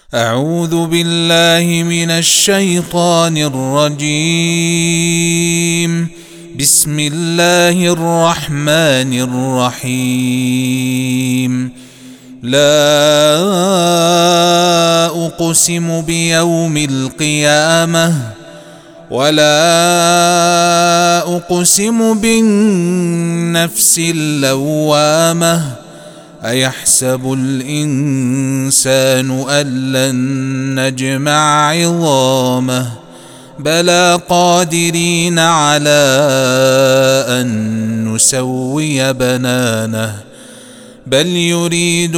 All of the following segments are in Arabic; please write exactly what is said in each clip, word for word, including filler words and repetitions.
أعوذ بالله من الشيطان الرجيم. بسم الله الرحمن الرحيم. لا أقسم بيوم القيامة ولا أقسم بالنفس اللوامة. أيحسب الإنسان أن لن نجمع عظامه بلى قادرين على أن نسوي بنانه بل يريد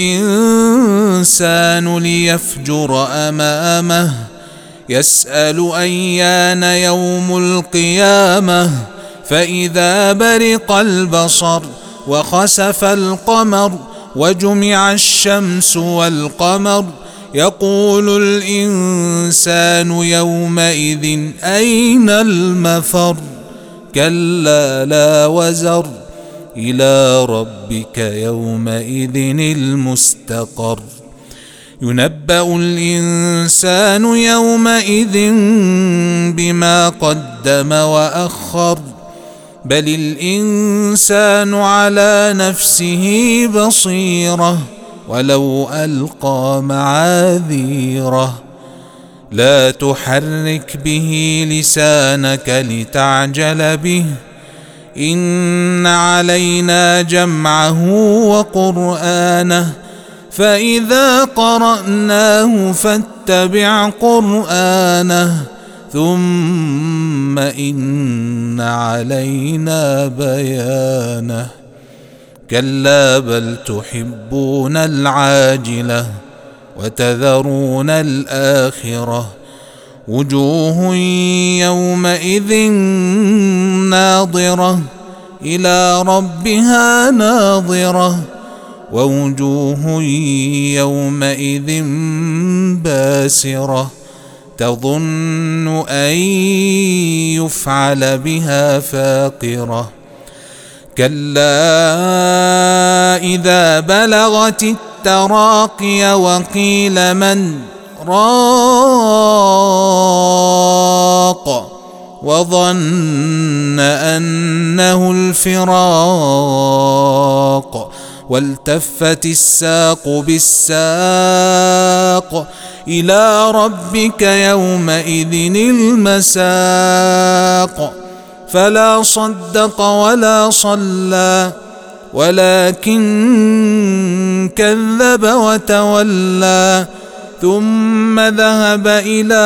الإنسان ليفجر أمامه يسأل أيان يوم القيامة فإذا برق البصر وخسف القمر وجمع الشمس والقمر يقول الإنسان يومئذ أين المفر كلا لا وزر إلى ربك يومئذ المستقر ينبأ الإنسان يومئذ بما قدم وأخر بل الإنسان على نفسه بصيرة ولو ألقى معاذيره لا تحرك به لسانك لتعجل به إن علينا جمعه وقرآنه فإذا قرأناه فاتبع قرآنه ثم إن علينا بيانه كلا بل تحبون العاجلة وتذرون الآخرة وجوه يومئذ ناظرة إلى ربها ناظرة ووجوه يومئذ باسرة تظن أن يفعل بها فاقرة كلا إذا بلغت التراقي وقيل من راق وظن أنه الفراق والتفت الساق بالساق إلى ربك يومئذ المساق فلا صدق ولا صلى ولكن كذب وتولى ثم ذهب إلى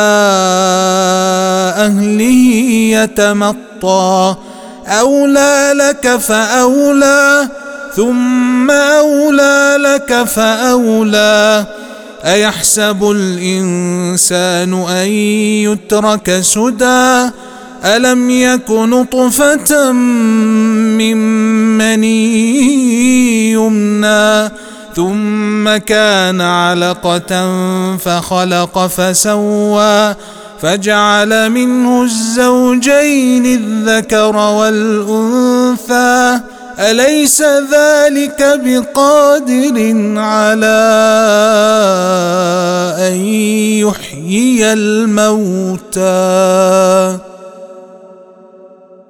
أهله يتمطى أولى لك فأولى ثم أولى لك فأولى أيحسب الإنسان أن يترك سدى ألم يك نطفة من مني يمنى ثم كان علقة فخلق فسوى فجعل منه الزوجين الذكر والأنثى أليس ذلك بقادر على أن يحيي الموتى